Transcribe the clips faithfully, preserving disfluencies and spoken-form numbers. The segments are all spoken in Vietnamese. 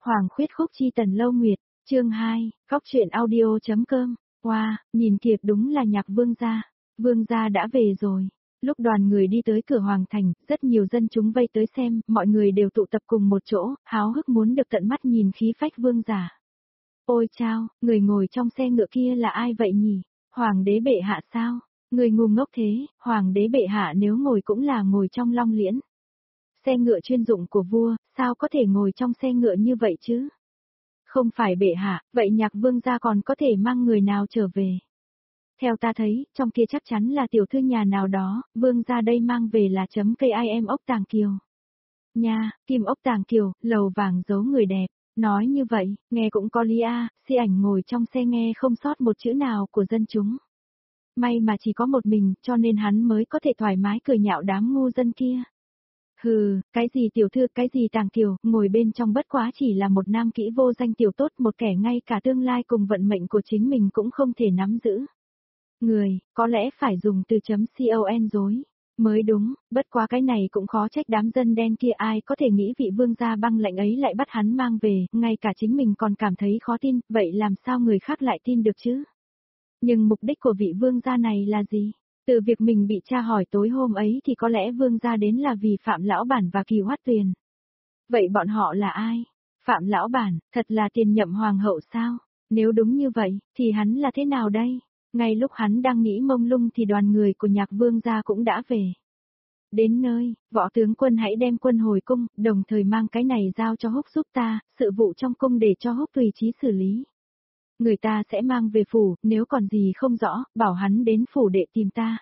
Hoàng khuyết khúc chi tần lâu nguyệt, chương hai, khóc chuyện audio.com, wow, nhìn kìa đúng là nhạc vương gia, vương gia đã về rồi. Lúc đoàn người đi tới cửa hoàng thành, rất nhiều dân chúng vây tới xem, mọi người đều tụ tập cùng một chỗ, háo hức muốn được tận mắt nhìn khí phách vương giả. Ôi chao, người ngồi trong xe ngựa kia là ai vậy nhỉ? Hoàng đế bệ hạ sao? Người ngu ngốc thế, hoàng đế bệ hạ nếu ngồi cũng là ngồi trong long liễn. Xe ngựa chuyên dụng của vua, sao có thể ngồi trong xe ngựa như vậy chứ? Không phải bệ hạ, vậy nhạc vương gia còn có thể mang người nào trở về? Theo ta thấy, trong kia chắc chắn là tiểu thư nhà nào đó, vương gia đây mang về là chấm cây I am ốc tàng kiều. Nha, kim ốc tàng kiều, lầu vàng giấu người đẹp. Nói như vậy, nghe cũng có lý a, si ảnh ngồi trong xe nghe không sót một chữ nào của dân chúng. May mà chỉ có một mình, cho nên hắn mới có thể thoải mái cười nhạo đám ngu dân kia. Hừ, cái gì tiểu thư, cái gì tàng kiều, ngồi bên trong bất quá chỉ là một nam kỹ vô danh tiểu tốt, một kẻ ngay cả tương lai cùng vận mệnh của chính mình cũng không thể nắm giữ. Người, có lẽ phải dùng từ chấm con dối. Mới đúng, bất quá cái này cũng khó trách đám dân đen kia, ai có thể nghĩ vị vương gia băng lạnh ấy lại bắt hắn mang về, ngay cả chính mình còn cảm thấy khó tin, vậy làm sao người khác lại tin được chứ? Nhưng mục đích của vị vương gia này là gì? Từ việc mình bị tra hỏi tối hôm ấy thì có lẽ vương gia đến là vì Phạm Lão Bản và Kỳ Hoát Tuyền. Vậy bọn họ là ai? Phạm Lão Bản, thật là tiền nhậm hoàng hậu sao? Nếu đúng như vậy, thì hắn là thế nào đây? Ngay lúc hắn đang nghĩ mông lung thì đoàn người của nhạc vương gia cũng đã về. Đến nơi, võ tướng quân hãy đem quân hồi cung, đồng thời mang cái này giao cho Húc giúp ta, sự vụ trong cung để cho Húc tùy trí xử lý. Người ta sẽ mang về phủ, nếu còn gì không rõ, bảo hắn đến phủ để tìm ta.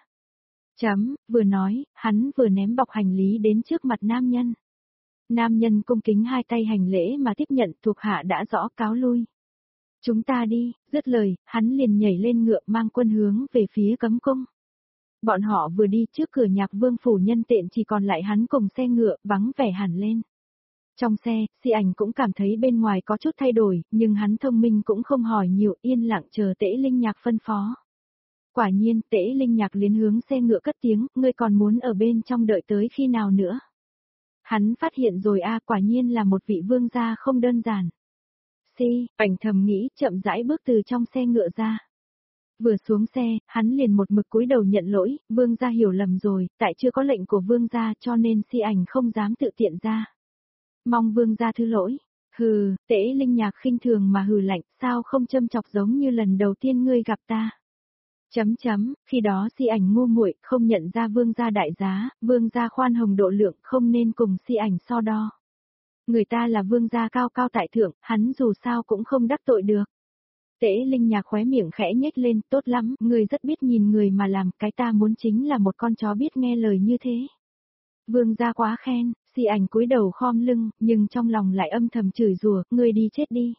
Chấm, vừa nói, hắn vừa ném bọc hành lý đến trước mặt nam nhân. Nam nhân cung kính hai tay hành lễ mà tiếp nhận, thuộc hạ đã rõ, cáo lui. Chúng ta đi, dứt lời, hắn liền nhảy lên ngựa mang quân hướng về phía cấm cung. Bọn họ vừa đi trước cửa nhạc vương phủ nhân tiện chỉ còn lại hắn cùng xe ngựa, vắng vẻ hẳn lên. Trong xe, si ảnh cũng cảm thấy bên ngoài có chút thay đổi, nhưng hắn thông minh cũng không hỏi nhiều, yên lặng chờ Tễ Linh Nhạc phân phó. Quả nhiên, Tễ Linh Nhạc liền hướng xe ngựa cất tiếng, ngươi còn muốn ở bên trong đợi tới khi nào nữa? Hắn phát hiện rồi a, quả nhiên là một vị vương gia không đơn giản. Si, ảnh thầm nghĩ, chậm rãi bước từ trong xe ngựa ra. Vừa xuống xe, hắn liền một mực cúi đầu nhận lỗi, vương gia hiểu lầm rồi, tại chưa có lệnh của vương gia cho nên si ảnh không dám tự tiện ra. Mong vương gia thứ lỗi. Hừ, Tễ Linh Nhạc khinh thường mà hừ lạnh, sao không châm chọc giống như lần đầu tiên ngươi gặp ta. Chấm chấm, khi đó si ảnh ngu muội, không nhận ra vương gia đại giá, vương gia khoan hồng độ lượng, không nên cùng si ảnh so đo. Người ta là vương gia cao cao tại thượng, hắn dù sao cũng không đắc tội được. Tễ Linh Nhạc khóe miệng khẽ nhếch lên, tốt lắm, người rất biết nhìn người mà làm, cái ta muốn chính là một con chó biết nghe lời như thế. Vương gia quá khen, si ảnh cúi đầu khom lưng, nhưng trong lòng lại âm thầm chửi rủa, ngươi đi chết đi.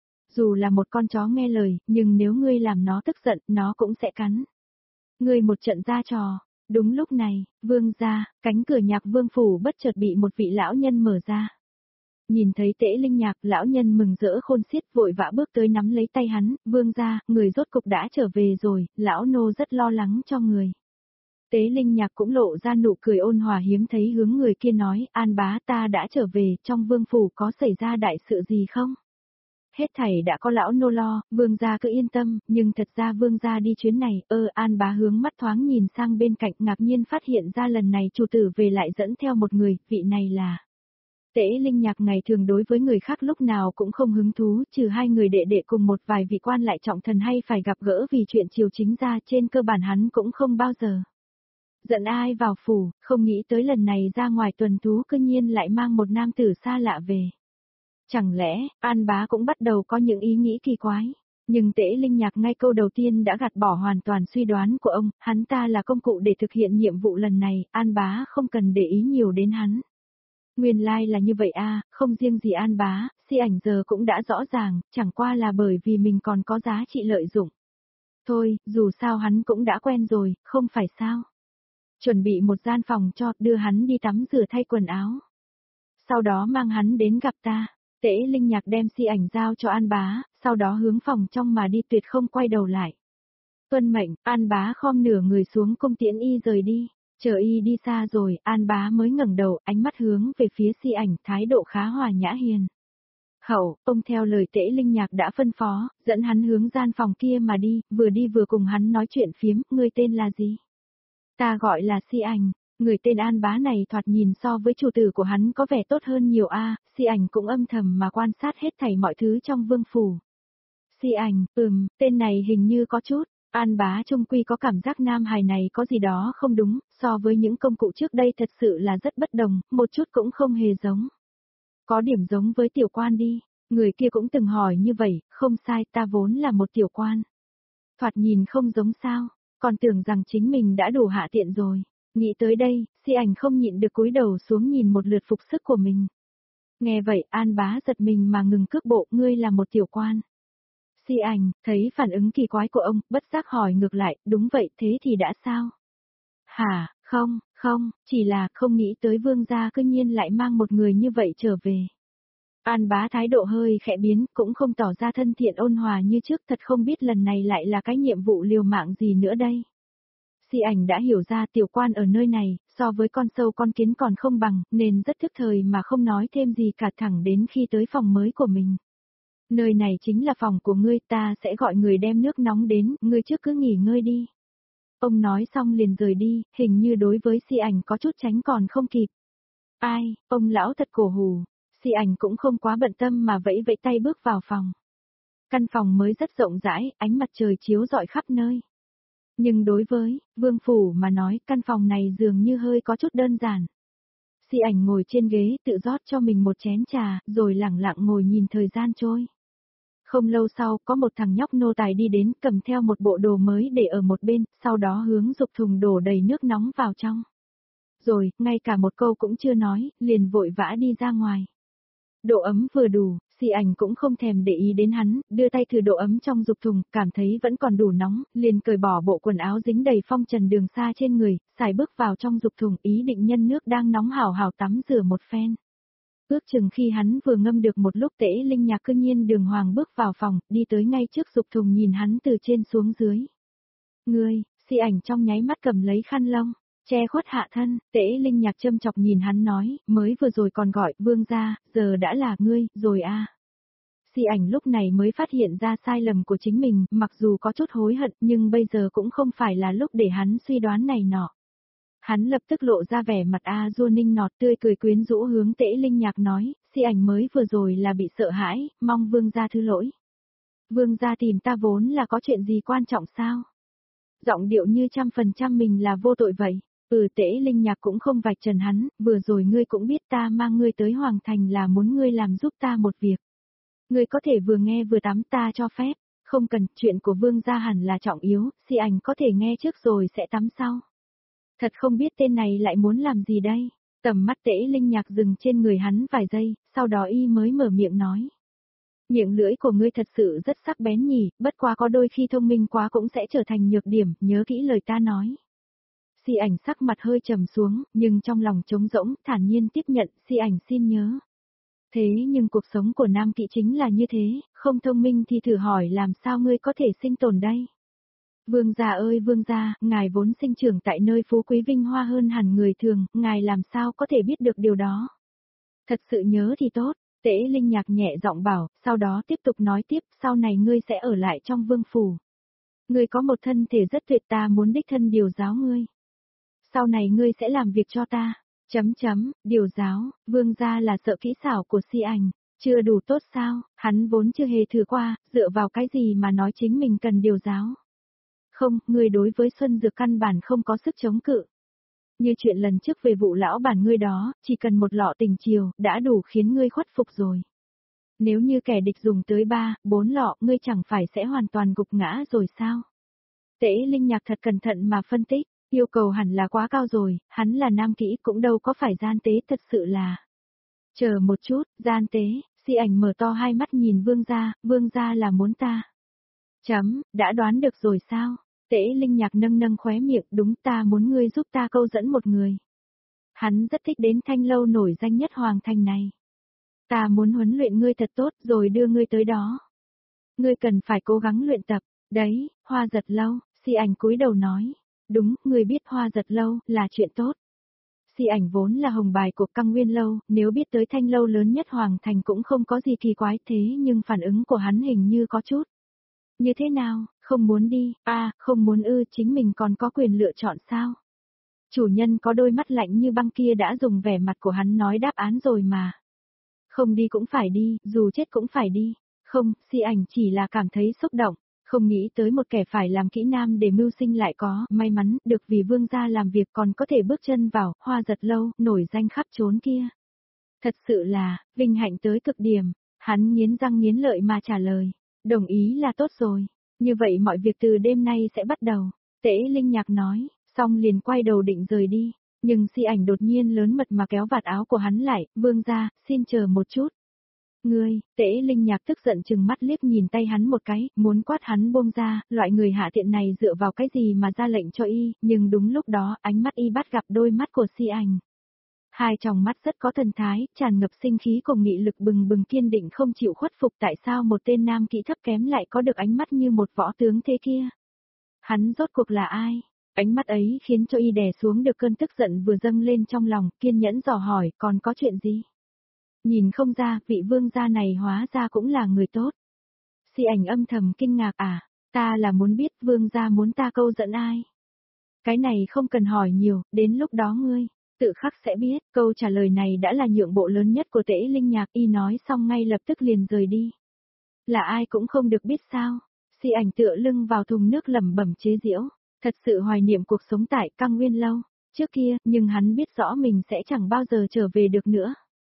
Dù là một con chó nghe lời, nhưng nếu ngươi làm nó tức giận, nó cũng sẽ cắn. Ngươi một trận ra trò. Đúng lúc này, vương gia, cánh cửa nhạc vương phủ bất chợt bị một vị lão nhân mở ra. Nhìn thấy Tễ Linh Nhạc, lão nhân mừng rỡ khôn xiết, vội vã bước tới nắm lấy tay hắn, vương gia, người rốt cục đã trở về rồi, lão nô rất lo lắng cho người. Tế Linh Nhạc cũng lộ ra nụ cười ôn hòa hiếm thấy, hướng người kia nói, An bá, ta đã trở về, trong vương phủ có xảy ra đại sự gì không? Hết thảy đã có lão nô lo, vương gia cứ yên tâm, nhưng thật ra vương gia đi chuyến này, ơ An bá hướng mắt thoáng nhìn sang bên cạnh, ngạc nhiên phát hiện ra lần này chủ tử về lại dẫn theo một người, vị này là... Tễ Linh Nhạc ngày thường đối với người khác lúc nào cũng không hứng thú, trừ hai người đệ đệ cùng một vài vị quan lại trọng thần hay phải gặp gỡ vì chuyện triều chính ra, trên cơ bản hắn cũng không bao giờ giận ai vào phủ, không nghĩ tới lần này ra ngoài tuần thú cư nhiên lại mang một nam tử xa lạ về. Chẳng lẽ, An bá cũng bắt đầu có những ý nghĩ kỳ quái, nhưng Tễ Linh Nhạc ngay câu đầu tiên đã gạt bỏ hoàn toàn suy đoán của ông, hắn ta là công cụ để thực hiện nhiệm vụ lần này, An bá không cần để ý nhiều đến hắn. Nguyên lai là như vậy a, không riêng gì An bá, si ảnh giờ cũng đã rõ ràng, chẳng qua là bởi vì mình còn có giá trị lợi dụng. Thôi, dù sao hắn cũng đã quen rồi, không phải sao. Chuẩn bị một gian phòng cho, đưa hắn đi tắm rửa thay quần áo. Sau đó mang hắn đến gặp ta. Tễ Linh Nhạc đem si ảnh giao cho An bá, sau đó hướng phòng trong mà đi, tuyệt không quay đầu lại. Tuân mệnh, An bá khom nửa người xuống cung tiễn y rời đi. Chờ y đi xa rồi, An bá mới ngẩng đầu, ánh mắt hướng về phía si ảnh, thái độ khá hòa nhã hiền. Hậu, ông theo lời Tễ Linh Nhạc đã phân phó, dẫn hắn hướng gian phòng kia mà đi, vừa đi vừa cùng hắn nói chuyện phiếm, ngươi tên là gì? Ta gọi là Si Ảnh, người tên An Bá này thoạt nhìn so với chủ tử của hắn có vẻ tốt hơn nhiều a. Si Ảnh cũng âm thầm mà quan sát hết thảy mọi thứ trong vương phủ. Si Ảnh, ừm, tên này hình như có chút. An Bá trung quy có cảm giác nam hài này có gì đó không đúng, so với những công cụ trước đây thật sự là rất bất đồng, một chút cũng không hề giống. Có điểm giống với tiểu quan đi, người kia cũng từng hỏi như vậy, không sai, ta vốn là một tiểu quan. Thoạt nhìn không giống sao, còn tưởng rằng chính mình đã đủ hạ tiện rồi. Nghĩ tới đây, Si Ảnh không nhịn được cúi đầu xuống nhìn một lượt phục sức của mình. Nghe vậy, An Bá giật mình mà ngừng cước bộ, ngươi là một tiểu quan. Si Ảnh, thấy phản ứng kỳ quái của ông, bất giác hỏi ngược lại, đúng vậy, thế thì đã sao? Hả, không, không, chỉ là không nghĩ tới vương gia cư nhiên lại mang một người như vậy trở về. An Bá thái độ hơi khẽ biến, cũng không tỏ ra thân thiện ôn hòa như trước, thật không biết lần này lại là cái nhiệm vụ liều mạng gì nữa đây. Si Ảnh đã hiểu ra tiểu quan ở nơi này, so với con sâu con kiến còn không bằng, nên rất thức thời mà không nói thêm gì cả thẳng đến khi tới phòng mới của mình. Nơi này chính là phòng của ngươi, ta sẽ gọi người đem nước nóng đến, ngươi trước cứ nghỉ ngơi đi. Ông nói xong liền rời đi, hình như đối với Si Ảnh có chút tránh còn không kịp. Ai, ông lão thật cổ hủ. Si Ảnh cũng không quá bận tâm mà vẫy vẫy tay bước vào phòng. Căn phòng mới rất rộng rãi, ánh mặt trời chiếu rọi khắp nơi. Nhưng đối với Vương Phủ mà nói, căn phòng này dường như hơi có chút đơn giản. Si Ảnh ngồi trên ghế tự rót cho mình một chén trà, rồi lẳng lặng ngồi nhìn thời gian trôi. Không lâu sau, có một thằng nhóc nô tài đi đến, cầm theo một bộ đồ mới để ở một bên, sau đó hướng dục thùng đổ đầy nước nóng vào trong. Rồi, ngay cả một câu cũng chưa nói, liền vội vã đi ra ngoài. Độ ấm vừa đủ, Si Ảnh cũng không thèm để ý đến hắn, đưa tay thử độ ấm trong dục thùng, cảm thấy vẫn còn đủ nóng, liền cởi bỏ bộ quần áo dính đầy phong trần đường xa trên người, xài bước vào trong dục thùng, ý định nhân nước đang nóng hào hào tắm rửa một phen. Ước chừng khi hắn vừa ngâm được một lúc, Tễ Linh Nhạc cư nhiên đường hoàng bước vào phòng, đi tới ngay trước dục thùng nhìn hắn từ trên xuống dưới. Ngươi, Si Ảnh trong nháy mắt cầm lấy khăn lông, che khuất hạ thân, Tễ Linh Nhạc châm chọc nhìn hắn nói, mới vừa rồi còn gọi vương gia, giờ đã là ngươi, rồi a. À. Si Ảnh lúc này mới phát hiện ra sai lầm của chính mình, mặc dù có chút hối hận nhưng bây giờ cũng không phải là lúc để hắn suy đoán này nọ. Hắn lập tức lộ ra vẻ mặt A Du ninh nọt tươi cười quyến rũ hướng Tễ Linh Nhạc nói, Si Ảnh mới vừa rồi là bị sợ hãi, mong vương gia thứ lỗi. Vương gia tìm ta vốn là có chuyện gì quan trọng sao? Giọng điệu như trăm phần trăm mình là vô tội vậy. Ừ, Tễ Linh Nhạc cũng không vạch trần hắn, vừa rồi ngươi cũng biết ta mang ngươi tới Hoàng Thành là muốn ngươi làm giúp ta một việc. Ngươi có thể vừa nghe vừa tắm ta cho phép, không cần, chuyện của vương gia hẳn là trọng yếu, Si Ảnh có thể nghe trước rồi sẽ tắm sau. Thật không biết tên này lại muốn làm gì đây. Tầm mắt Tễ Linh Nhạc dừng trên người hắn vài giây, sau đó y mới mở miệng nói. Miệng lưỡi của ngươi thật sự rất sắc bén nhỉ, bất quá có đôi khi thông minh quá cũng sẽ trở thành nhược điểm, nhớ kỹ lời ta nói. Si Ảnh sắc mặt hơi trầm xuống, nhưng trong lòng trống rỗng, thản nhiên tiếp nhận, Si Ảnh xin nhớ. Thế nhưng cuộc sống của nam kỵ chính là như thế, không thông minh thì thử hỏi làm sao ngươi có thể sinh tồn đây. Vương gia ơi vương gia, ngài vốn sinh trưởng tại nơi phú quý vinh hoa hơn hẳn người thường, ngài làm sao có thể biết được điều đó. Thật sự nhớ thì tốt, Tễ Linh Nhạc nhẹ giọng bảo, sau đó tiếp tục nói tiếp, sau này ngươi sẽ ở lại trong vương phủ. Ngươi có một thân thể rất tuyệt, ta muốn đích thân điều giáo ngươi. Sau này ngươi sẽ làm việc cho ta. Chấm chấm, điều giáo, vương gia là sợ kỹ xảo của Si Ảnh, chưa đủ tốt sao, hắn vốn chưa hề thử qua, dựa vào cái gì mà nói chính mình cần điều giáo. Không, ngươi đối với Xuân Dược căn bản không có sức chống cự. Như chuyện lần trước về vụ lão bản ngươi đó, chỉ cần một lọ tình chiều, đã đủ khiến ngươi khuất phục rồi. Nếu như kẻ địch dùng tới ba, bốn lọ, ngươi chẳng phải sẽ hoàn toàn gục ngã rồi sao? Tễ Linh Nhạc thật cẩn thận mà phân tích, yêu cầu hẳn là quá cao rồi, hắn là nam kỹ cũng đâu có phải gian tế thật sự là. Chờ một chút, gian tế, Si Ảnh mở to hai mắt nhìn vương gia, vương gia là muốn ta. Chấm, đã đoán được rồi sao? Tễ Linh Nhạc nâng nâng khóe miệng, đúng, ta muốn ngươi giúp ta câu dẫn một người. Hắn rất thích đến thanh lâu nổi danh nhất Hoàng Thành này. Ta muốn huấn luyện ngươi thật tốt rồi đưa ngươi tới đó. Ngươi cần phải cố gắng luyện tập, đấy, Hoa Giật Lâu, Si Ảnh cúi đầu nói. Đúng, ngươi biết Hoa Giật Lâu là chuyện tốt. Si ảnh vốn là hồng bài của Căng Nguyên Lâu, nếu biết tới thanh lâu lớn nhất Hoàng Thành cũng không có gì kỳ quái thế nhưng phản ứng của hắn hình như có chút. Như thế nào, không muốn đi, à, không muốn ư chính mình còn có quyền lựa chọn sao? Chủ nhân có đôi mắt lạnh như băng kia đã dùng vẻ mặt của hắn nói đáp án rồi mà. Không đi cũng phải đi, dù chết cũng phải đi. Không, Si ảnh chỉ là cảm thấy xúc động, không nghĩ tới một kẻ phải làm kỹ nam để mưu sinh lại có may mắn được vì vương gia làm việc còn có thể bước chân vào Hoa Giật Lâu, nổi danh khắp chốn kia. Thật sự là, vinh hạnh tới cực điểm, hắn nghiến răng nghiến lợi mà trả lời, đồng ý là tốt rồi, như vậy mọi việc từ đêm nay sẽ bắt đầu. Tễ Linh Nhạc nói, xong liền quay đầu định rời đi, nhưng Si ảnh đột nhiên lớn mật mà kéo vạt áo của hắn lại, vương gia, xin chờ một chút. Ngươi, Tễ Linh Nhạc tức giận chừng mắt liếc nhìn tay hắn một cái, muốn quát hắn buông ra, loại người hạ tiện này dựa vào cái gì mà ra lệnh cho y, nhưng đúng lúc đó ánh mắt y bắt gặp đôi mắt của Si ảnh. Hai tròng mắt rất có thần thái, tràn ngập sinh khí cùng nghị lực bừng bừng kiên định không chịu khuất phục tại sao một tên nam kỹ thấp kém lại có được ánh mắt như một võ tướng thế kia. Hắn rốt cuộc là ai? Ánh mắt ấy khiến cho y đè xuống được cơn tức giận vừa dâng lên trong lòng, kiên nhẫn dò hỏi còn có chuyện gì? Nhìn không ra, vị vương gia này hóa ra cũng là người tốt. Si ảnh âm thầm kinh ngạc à, ta là muốn biết vương gia muốn ta câu dẫn ai? Cái này không cần hỏi nhiều, đến lúc đó ngươi, tự khắc sẽ biết, câu trả lời này đã là nhượng bộ lớn nhất của Tễ Linh Nhạc, y nói xong ngay lập tức liền rời đi. Là ai cũng không được biết sao, Si ảnh tựa lưng vào thùng nước lẩm bẩm chế giễu, thật sự hoài niệm cuộc sống tại Căng Nguyên Lâu, trước kia, nhưng hắn biết rõ mình sẽ chẳng bao giờ trở về được nữa.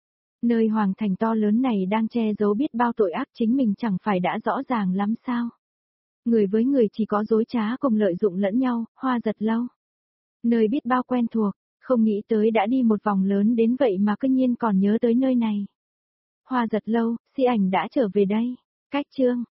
Nơi hoàng thành to lớn này đang che giấu biết bao tội ác chính mình chẳng phải đã rõ ràng lắm sao. Người với người chỉ có dối trá cùng lợi dụng lẫn nhau, Hoa Giật Lâu. Nơi biết bao quen thuộc, không nghĩ tới đã đi một vòng lớn đến vậy mà cứ nhiên còn nhớ tới nơi này. Hoa Giật Lâu, Si ảnh đã trở về đây. Cách chương